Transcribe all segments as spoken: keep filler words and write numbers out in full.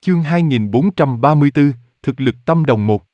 Chương hai nghìn bốn trăm ba mươi tư, thực lực tâm đồng một.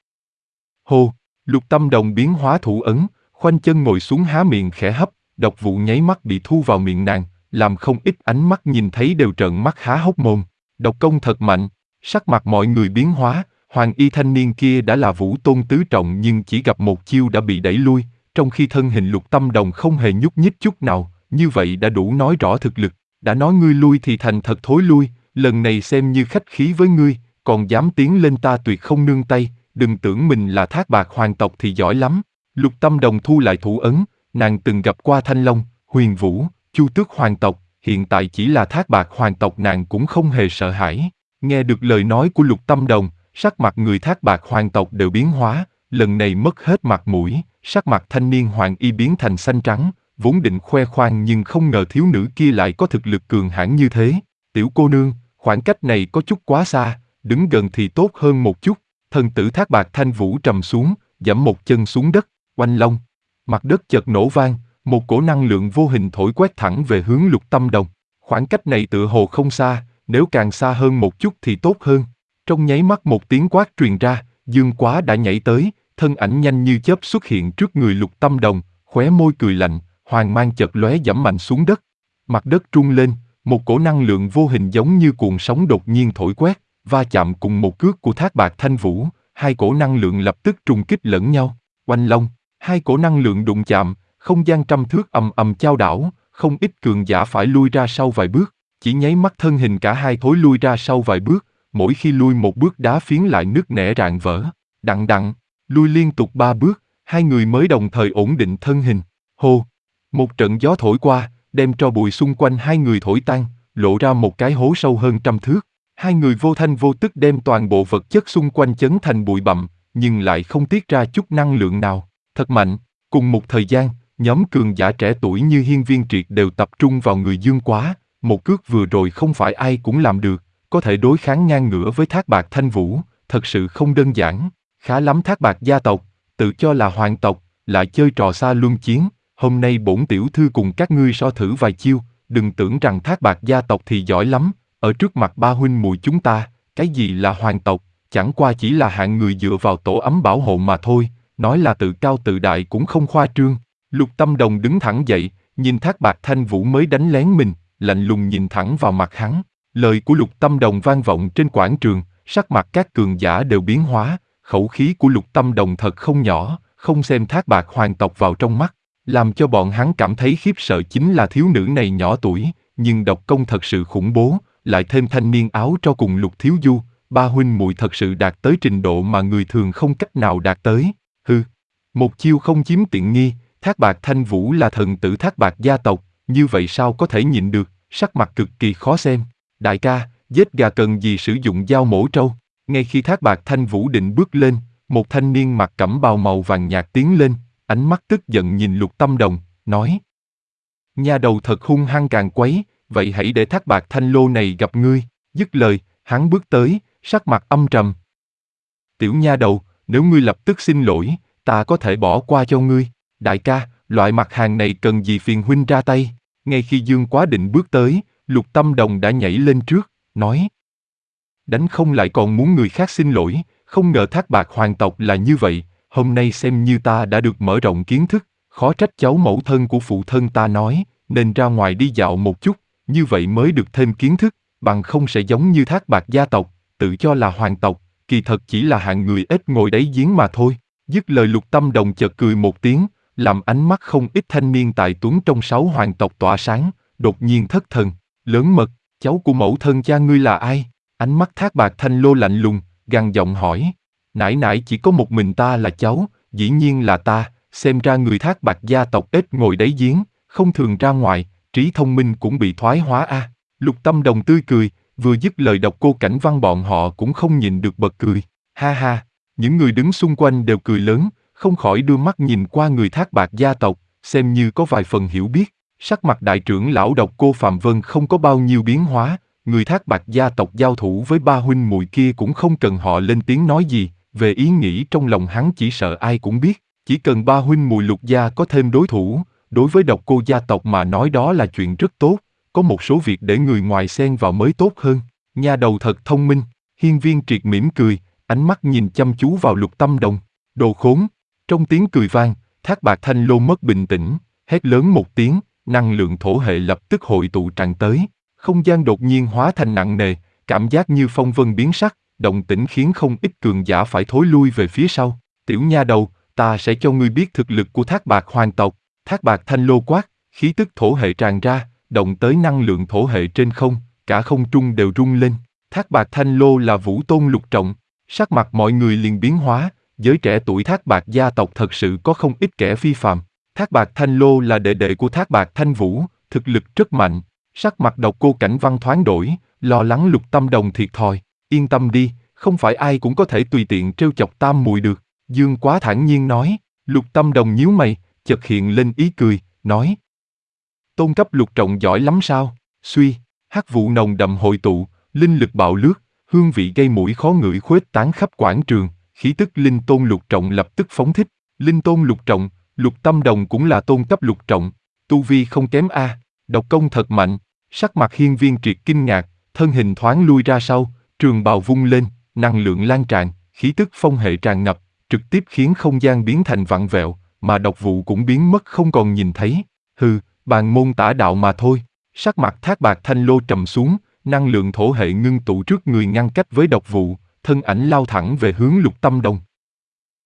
Hồ, Lục Tâm Đồng biến hóa thủ ấn, khoanh chân ngồi xuống há miệng khẽ hấp, độc vụ nháy mắt bị thu vào miệng nàng, làm không ít ánh mắt nhìn thấy đều trợn mắt há hốc mồm. Độc công thật mạnh, sắc mặt mọi người biến hóa, hoàng y thanh niên kia đã là vũ tôn tứ trọng nhưng chỉ gặp một chiêu đã bị đẩy lui, trong khi thân hình Lục Tâm Đồng không hề nhúc nhích chút nào, như vậy đã đủ nói rõ thực lực. Đã nói ngươi lui thì thành thật thối lui, lần này xem như khách khí với ngươi, còn dám tiến lên ta tuyệt không nương tay, đừng tưởng mình là Thác Bạt hoàng tộc thì giỏi lắm. Lục Tâm Đồng thu lại thủ ấn, nàng từng gặp qua Thanh Long, Huyền Vũ, Chu Tước hoàng tộc, hiện tại chỉ là Thác Bạt hoàng tộc nàng cũng không hề sợ hãi. Nghe được lời nói của Lục Tâm Đồng, sắc mặt người Thác Bạt hoàng tộc đều biến hóa, lần này mất hết mặt mũi, sắc mặt thanh niên hoàng y biến thành xanh trắng, vốn định khoe khoang nhưng không ngờ thiếu nữ kia lại có thực lực cường hãn như thế. Tiểu cô nương, khoảng cách này có chút quá xa, đứng gần thì tốt hơn một chút. Thần tử Thác Bạt Thanh Vũ trầm xuống, giẫm một chân xuống đất, oanh long. Mặt đất chợt nổ vang, một cổ năng lượng vô hình thổi quét thẳng về hướng Lục Tâm Đồng. Khoảng cách này tựa hồ không xa, nếu càng xa hơn một chút thì tốt hơn. Trong nháy mắt một tiếng quát truyền ra, Dương Quá đã nhảy tới, thân ảnh nhanh như chớp xuất hiện trước người Lục Tâm Đồng, khóe môi cười lạnh, hoàng mang chợt lóe giẫm mạnh xuống đất. Mặt đất rung lên, một cổ năng lượng vô hình giống như cuồng sóng đột nhiên thổi quét, va chạm cùng một cước của Thác Bạt Thanh Vũ, hai cổ năng lượng lập tức trùng kích lẫn nhau. Oanh long, hai cổ năng lượng đụng chạm, không gian trăm thước ầm ầm chao đảo, không ít cường giả phải lui ra sau vài bước, chỉ nháy mắt thân hình cả hai thối lui ra sau vài bước, mỗi khi lui một bước đá phiến lại nứt nẻ rạn vỡ. Đặng đặng, lui liên tục ba bước, hai người mới đồng thời ổn định thân hình. Hô, một trận gió thổi qua, đem tro bụi xung quanh hai người thổi tan, lộ ra một cái hố sâu hơn trăm thước. Hai người vô thanh vô tức đem toàn bộ vật chất xung quanh chấn thành bụi bặm, nhưng lại không tiết ra chút năng lượng nào. Thật mạnh. Cùng một thời gian, nhóm cường giả trẻ tuổi như Hiên Viên Triệt đều tập trung vào người Dương Quá. Một cước vừa rồi không phải ai cũng làm được, có thể đối kháng ngang ngửa với Thác Bạt Thanh Vũ, thật sự không đơn giản. Khá lắm Thác Bạt gia tộc, tự cho là hoàng tộc, lại chơi trò xa luân chiến. Hôm nay bổn tiểu thư cùng các ngươi so thử vài chiêu, đừng tưởng rằng Thác Bạt gia tộc thì giỏi lắm, ở trước mặt ba huynh muội chúng ta, cái gì là hoàng tộc, chẳng qua chỉ là hạng người dựa vào tổ ấm bảo hộ mà thôi, nói là tự cao tự đại cũng không khoa trương. Lục Tâm Đồng đứng thẳng dậy, nhìn Thác Bạt Thanh Vũ mới đánh lén mình, lạnh lùng nhìn thẳng vào mặt hắn. Lời của Lục Tâm Đồng vang vọng trên quảng trường, sắc mặt các cường giả đều biến hóa, khẩu khí của Lục Tâm Đồng thật không nhỏ, không xem Thác Bạt hoàng tộc vào trong mắt. Làm cho bọn hắn cảm thấy khiếp sợ chính là thiếu nữ này nhỏ tuổi, nhưng độc công thật sự khủng bố, lại thêm thanh niên áo tro cùng Lục Thiếu Du, ba huynh muội thật sự đạt tới trình độ mà người thường không cách nào đạt tới. Hừ, một chiêu không chiếm tiện nghi, Thác Bạt Thanh Vũ là thần tử Thác Bạt gia tộc, như vậy sao có thể nhịn được, sắc mặt cực kỳ khó xem. Đại ca, giết gà cần gì sử dụng dao mổ trâu? Ngay khi Thác Bạt Thanh Vũ định bước lên, một thanh niên mặc cẩm bào màu vàng nhạt tiến lên, ánh mắt tức giận nhìn Lục Tâm Đồng, nói: Nha đầu thật hung hăng càng quấy, vậy hãy để Thác Bạt Thanh Lô này gặp ngươi. Dứt lời, hắn bước tới, sắc mặt âm trầm. Tiểu nha đầu, nếu ngươi lập tức xin lỗi, ta có thể bỏ qua cho ngươi. Đại ca, loại mặt hàng này cần gì phiền huynh ra tay. Ngay khi Dương Quá định bước tới, Lục Tâm Đồng đã nhảy lên trước, nói: Đánh không lại còn muốn người khác xin lỗi, không ngờ Thác Bạt hoàng tộc là như vậy. Hôm nay xem như ta đã được mở rộng kiến thức, khó trách cháu mẫu thân của phụ thân ta nói, nên ra ngoài đi dạo một chút, như vậy mới được thêm kiến thức, bằng không sẽ giống như Thác Bạt gia tộc, tự cho là hoàng tộc, kỳ thật chỉ là hạng người ít ngồi đáy giếng mà thôi. Dứt lời Lục Tâm Đồng chợt cười một tiếng, làm ánh mắt không ít thanh niên tài tuấn trong sáu hoàng tộc tỏa sáng, đột nhiên thất thần, lớn mật, cháu của mẫu thân cha ngươi là ai? Ánh mắt Thác Bạt Thanh Lô lạnh lùng, gằn giọng hỏi. Nãy nãy chỉ có một mình ta là cháu, dĩ nhiên là ta, xem ra người Thác Bạt gia tộc ít ngồi đáy giếng, không thường ra ngoài, trí thông minh cũng bị thoái hóa a. À. Lục Tâm Đồng tươi cười, vừa dứt lời Độc Cô Cảnh Văn bọn họ cũng không nhịn được bật cười. Ha ha, những người đứng xung quanh đều cười lớn, không khỏi đưa mắt nhìn qua người Thác Bạt gia tộc, xem như có vài phần hiểu biết. Sắc mặt đại trưởng lão Độc Cô Phạm Vân không có bao nhiêu biến hóa, người Thác Bạt gia tộc giao thủ với ba huynh muội kia cũng không cần họ lên tiếng nói gì. Về ý nghĩ trong lòng hắn chỉ sợ ai cũng biết, chỉ cần ba huynh muội Lục gia có thêm đối thủ, đối với Độc Cô gia tộc mà nói đó là chuyện rất tốt, có một số việc để người ngoài xen vào mới tốt hơn. Nha đầu thật thông minh, Hiên Viên Triệt mỉm cười, ánh mắt nhìn chăm chú vào Lục Tâm Đồng. Đồ khốn! Trong tiếng cười vang, Thác Bạt Thanh Lô mất bình tĩnh, hét lớn một tiếng, năng lượng thổ hệ lập tức hội tụ tràn tới. Không gian đột nhiên hóa thành nặng nề, cảm giác như phong vân biến sắc, động tĩnh khiến không ít cường giả phải thối lui về phía sau. Tiểu nha đầu, ta sẽ cho ngươi biết thực lực của Thác Bạt hoàng tộc. Thác Bạt Thanh Lô quát, khí tức thổ hệ tràn ra, động tới năng lượng thổ hệ trên không, cả không trung đều rung lên. Thác Bạt Thanh Lô là Vũ Tôn lục trọng, sắc mặt mọi người liền biến hóa, giới trẻ tuổi Thác Bạt gia tộc thật sự có không ít kẻ phi phàm. Thác Bạt Thanh Lô là đệ đệ của Thác Bạt Thanh Vũ, thực lực rất mạnh. Sắc mặt Độc Cô Cảnh Văn thoáng đổi, lo lắng Lục Tâm Đồng thiệt thòi. Yên tâm đi, không phải ai cũng có thể tùy tiện trêu chọc Tam Muội được. Dương Quá thản nhiên nói. Lục Tâm Đồng nhíu mày, chợt hiện lên ý cười, nói: Tôn cấp lục trọng giỏi lắm sao? Suy, hắc vụ nồng đậm hội tụ, linh lực bạo lướt, hương vị gây mũi khó ngửi khuếch tán khắp quảng trường, khí tức linh tôn lục trọng lập tức phóng thích. Linh tôn lục trọng, Lục Tâm Đồng cũng là tôn cấp lục trọng, tu vi không kém a, độc công thật mạnh. Sắc mặt Hiên Viên Triệt kinh ngạc, thân hình thoáng lui ra sau, trường bào vung lên, năng lượng lan tràn, khí tức phong hệ tràn ngập, trực tiếp khiến không gian biến thành vặn vẹo, mà độc vụ cũng biến mất không còn nhìn thấy. Hừ, bàn môn tả đạo mà thôi. Sắc mặt Thác Bạt Thanh Lô trầm xuống, năng lượng thổ hệ ngưng tụ trước người ngăn cách với độc vụ, thân ảnh lao thẳng về hướng Lục Tâm Đồng.